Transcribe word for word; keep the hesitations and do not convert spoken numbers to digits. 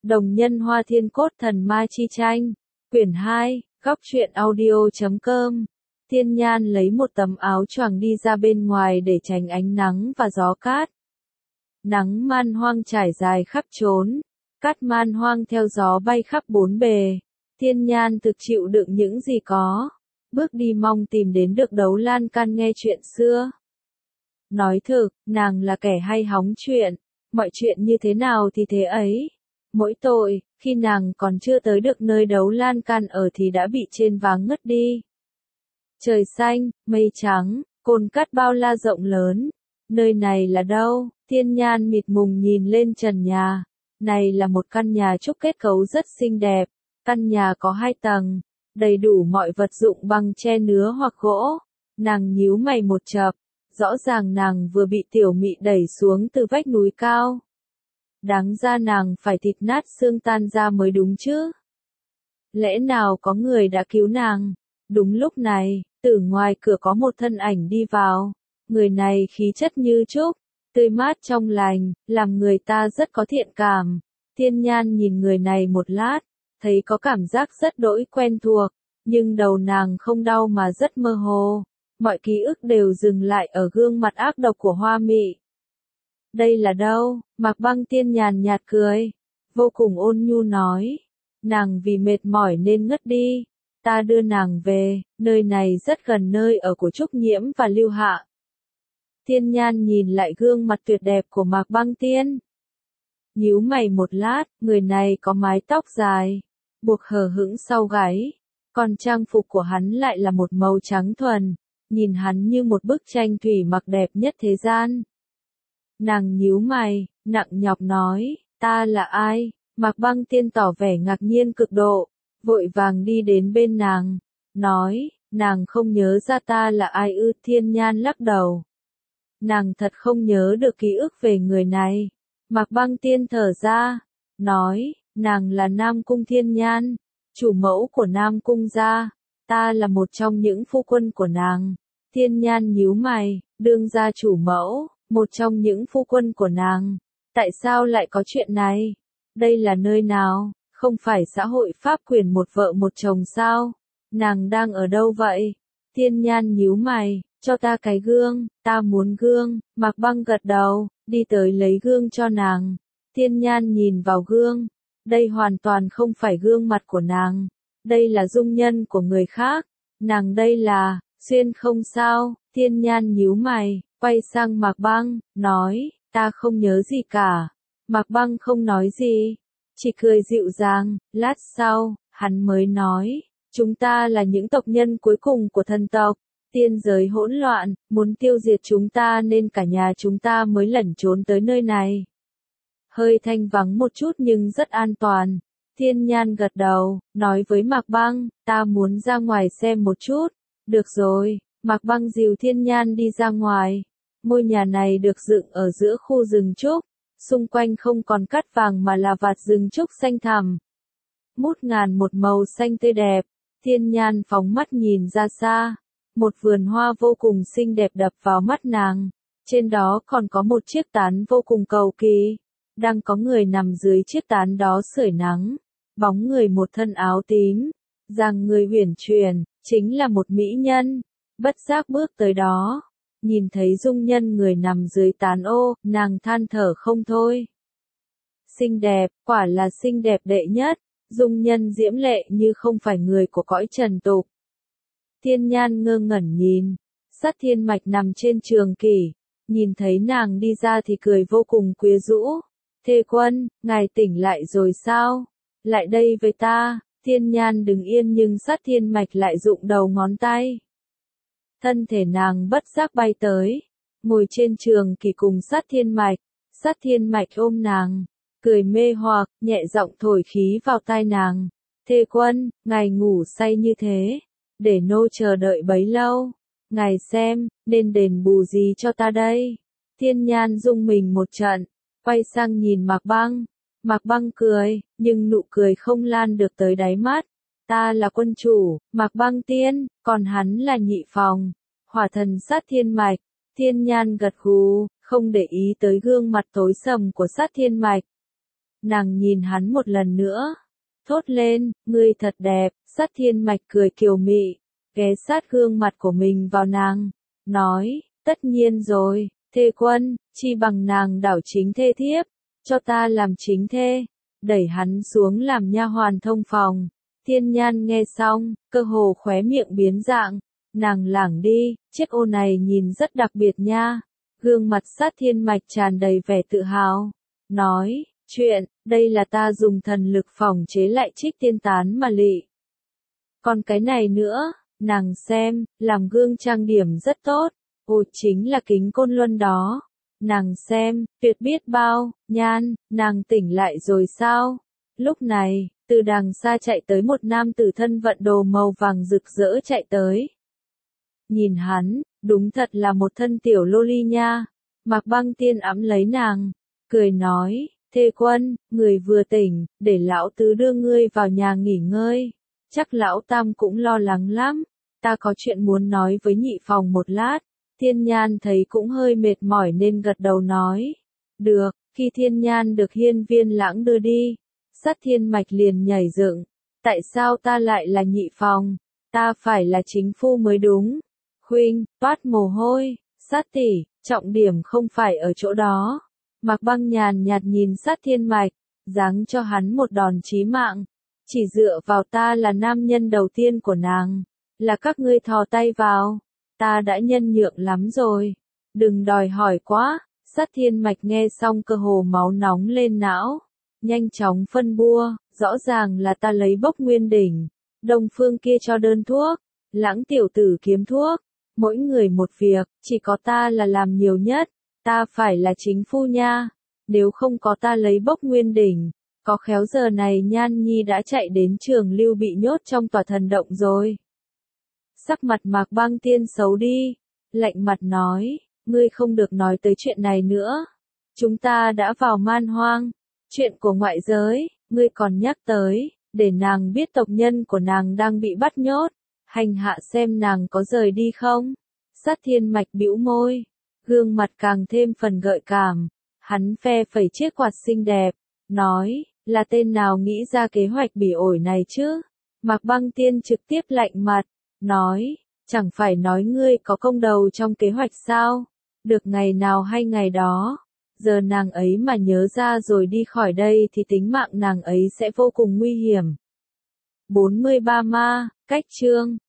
Đồng nhân hoa thiên cốt thần ma chi tranh. Quyển hai, góc truyện audio chấm com. Thiên Nhan lấy một tấm áo choàng đi ra bên ngoài để tránh ánh nắng và gió cát. Nắng man hoang trải dài khắp trốn, cát man hoang theo gió bay khắp bốn bề. Thiên Nhan thực chịu đựng những gì có, bước đi mong tìm đến được Đấu Lan Can nghe chuyện xưa. Nói thực, nàng là kẻ hay hóng chuyện, mọi chuyện như thế nào thì thế ấy. Mỗi tội, khi nàng còn chưa tới được nơi Đấu Lan Can ở thì đã bị trên váng ngất đi. Trời xanh, mây trắng, cồn cát bao la rộng lớn. Nơi này là đâu? Thiên Nhan mịt mùng nhìn lên trần nhà. Này là một căn nhà trúc kết cấu rất xinh đẹp. Căn nhà có hai tầng, đầy đủ mọi vật dụng bằng tre nứa hoặc gỗ. Nàng nhíu mày một chập, rõ ràng nàng vừa bị tiểu mị đẩy xuống từ vách núi cao. Đáng ra nàng phải thịt nát xương tan ra mới đúng chứ. Lẽ nào có người đã cứu nàng? Đúng lúc này, từ ngoài cửa có một thân ảnh đi vào. Người này khí chất như trúc, tươi mát trong lành, làm người ta rất có thiện cảm. Thiên Nhan nhìn người này một lát, thấy có cảm giác rất đỗi quen thuộc, nhưng đầu nàng không đau mà rất mơ hồ. Mọi ký ức đều dừng lại ở gương mặt ác độc của Hoa Mị. Đây là đâu? Mạc Băng Tiên nhàn nhạt cười, vô cùng ôn nhu nói. Nàng vì mệt mỏi nên ngất đi. Ta đưa nàng về, nơi này rất gần nơi ở của Trúc Nhiễm và Lưu Hạ. Thiên Nhan nhìn lại gương mặt tuyệt đẹp của Mạc Băng Tiên. Nhíu mày một lát, người này có mái tóc dài, buộc hờ hững sau gáy. Còn trang phục của hắn lại là một màu trắng thuần, nhìn hắn như một bức tranh thủy mặc đẹp nhất thế gian. Nàng nhíu mày, nặng nhọc nói, ta là ai? Mạc Băng Tiên tỏ vẻ ngạc nhiên cực độ, vội vàng đi đến bên nàng, nói, nàng không nhớ ra ta là ai ư? Thiên Nhan lắc đầu. Nàng thật không nhớ được ký ức về người này. Mạc Băng Tiên thở ra, nói, nàng là Nam Cung Thiên Nhan, chủ mẫu của Nam Cung gia, ta là một trong những phu quân của nàng. Thiên Nhan nhíu mày, đương gia chủ mẫu, một trong những phu quân của nàng. Tại sao lại có chuyện này? Đây là nơi nào? Không phải xã hội pháp quyền một vợ một chồng sao? Nàng đang ở đâu vậy? Thiên Nhan nhíu mày, cho ta cái gương, ta muốn gương. Mạc Băng gật đầu, đi tới lấy gương cho nàng. Thiên Nhan nhìn vào gương, đây hoàn toàn không phải gương mặt của nàng, đây là dung nhân của người khác. Nàng đây là, Xuyên không sao? Thiên Nhan nhíu mày, quay sang Mạc Băng, nói, ta không nhớ gì cả. Mạc Băng không nói gì, chỉ cười dịu dàng. Lát sau, hắn mới nói, chúng ta là những tộc nhân cuối cùng của thần tộc. Tiên giới hỗn loạn, muốn tiêu diệt chúng ta nên cả nhà chúng ta mới lẩn trốn tới nơi này. Hơi thanh vắng một chút nhưng rất an toàn. Thiên Nhan gật đầu, nói với Mạc Băng, ta muốn ra ngoài xem một chút. Được rồi, Mạc Băng dìu Thiên Nhan đi ra ngoài. Ngôi nhà này được dựng ở giữa khu rừng trúc, xung quanh không còn cát vàng mà là vạt rừng trúc xanh thẳm. Mút ngàn một màu xanh tươi đẹp. Thiên Nhan phóng mắt nhìn ra xa. Một vườn hoa vô cùng xinh đẹp đập vào mắt nàng. Trên đó còn có một chiếc tán vô cùng cầu kỳ. Đang có người nằm dưới chiếc tán đó sưởi nắng. Bóng người một thân áo tím, dáng người uyển chuyển, chính là một mỹ nhân. Bất giác bước tới đó, nhìn thấy dung nhân người nằm dưới tán ô, nàng than thở không thôi. Xinh đẹp, quả là xinh đẹp đệ nhất. Dung nhân diễm lệ như không phải người của cõi trần tục. Thiên Nhan ngơ ngẩn nhìn, Sát Thiên Mạch nằm trên trường kỷ, nhìn thấy nàng đi ra thì cười vô cùng quyến rũ. Thê quân, ngài tỉnh lại rồi sao? Lại đây với ta. Thiên Nhan đứng yên nhưng Sát Thiên Mạch lại dụng đầu ngón tay. Thân thể nàng bất giác bay tới, ngồi trên trường kỷ cùng Sát Thiên Mạch. Sát Thiên Mạch ôm nàng, cười mê hoặc, nhẹ giọng thổi khí vào tai nàng. Thê quân, ngài ngủ say như thế, để nô chờ đợi bấy lâu. Ngài xem, nên đền bù gì cho ta đây? Thiên Nhan rung mình một trận, quay sang nhìn Mạc Băng. Mạc Băng cười, nhưng nụ cười không lan được tới đáy mắt. Ta là quân chủ, Mạc Băng Tiên, còn hắn là nhị phòng, hỏa thần Sát Thiên Mạch. Thiên Nhan gật gù, không để ý tới gương mặt tối sầm của Sát Thiên Mạch. Nàng nhìn hắn một lần nữa. Thốt lên, ngươi thật đẹp, Sát Thiên Mạch cười kiều mị, ghé sát gương mặt của mình vào nàng, nói, tất nhiên rồi, thê quân, chi bằng nàng đảo chính thê thiếp, cho ta làm chính thê, đẩy hắn xuống làm nha hoàn thông phòng. Thiên Nhan nghe xong, cơ hồ khóe miệng biến dạng, nàng lảng đi, chiếc ô này nhìn rất đặc biệt nha. Gương mặt Sát Thiên Mạch tràn đầy vẻ tự hào, nói, chuyện, đây là ta dùng thần lực phòng chế lại Trích Tiên Tán mà lị. Còn cái này nữa, nàng xem, làm gương trang điểm rất tốt, ồ chính là kính côn luân đó. Nàng xem, tuyệt biết bao, Nhan, nàng tỉnh lại rồi sao? Lúc này, từ đằng xa chạy tới một nam tử thân vận đồ màu vàng rực rỡ chạy tới. Nhìn hắn, đúng thật là một thân tiểu lô ly nha. Mạc Băng Tiên ẵm lấy nàng, cười nói, thê quân, người vừa tỉnh, để lão tứ đưa ngươi vào nhà nghỉ ngơi. Chắc lão tam cũng lo lắng lắm, ta có chuyện muốn nói với nhị phòng một lát. Thiên Nhan thấy cũng hơi mệt mỏi nên gật đầu nói, được. Khi Thiên Nhan được Hiên Viên Lãng đưa đi, Sát Thiên Mạch liền nhảy dựng, tại sao ta lại là nhị phòng, ta phải là chính phu mới đúng. Huynh, toát mồ hôi, Sát tỷ, trọng điểm không phải ở chỗ đó. Mạc Băng nhàn nhạt nhìn Sát Thiên Mạch, giáng cho hắn một đòn chí mạng, chỉ dựa vào ta là nam nhân đầu tiên của nàng, là các ngươi thò tay vào, ta đã nhân nhượng lắm rồi, đừng đòi hỏi quá. Sát Thiên Mạch nghe xong cơ hồ máu nóng lên não, nhanh chóng phân bua, rõ ràng là ta lấy bốc nguyên đỉnh, Đông Phương kia cho đơn thuốc, Lãng tiểu tử kiếm thuốc, mỗi người một việc, chỉ có ta là làm nhiều nhất, ta phải là chính phu nha, nếu không có ta lấy bốc nguyên đỉnh, có khéo giờ này Nhan Nhi đã chạy đến Trường Lưu bị nhốt trong tòa thần động rồi. Sắc mặt Mạc Băng Tiên xấu đi, lạnh mặt nói, ngươi không được nói tới chuyện này nữa. Chúng ta đã vào man hoang, chuyện của ngoại giới, ngươi còn nhắc tới, để nàng biết tộc nhân của nàng đang bị bắt nhốt, hành hạ xem nàng có rời đi không. Sát Thiên Mạch bĩu môi, gương mặt càng thêm phần gợi cảm, hắn phe phẩy chiếc quạt xinh đẹp, nói, là tên nào nghĩ ra kế hoạch bỉ ổi này chứ? Mạc Băng Tiên trực tiếp lạnh mặt, nói, chẳng phải nói ngươi có công đầu trong kế hoạch sao? Được ngày nào hay ngày đó, giờ nàng ấy mà nhớ ra rồi đi khỏi đây thì tính mạng nàng ấy sẽ vô cùng nguy hiểm. bốn mươi ba ma, cách chương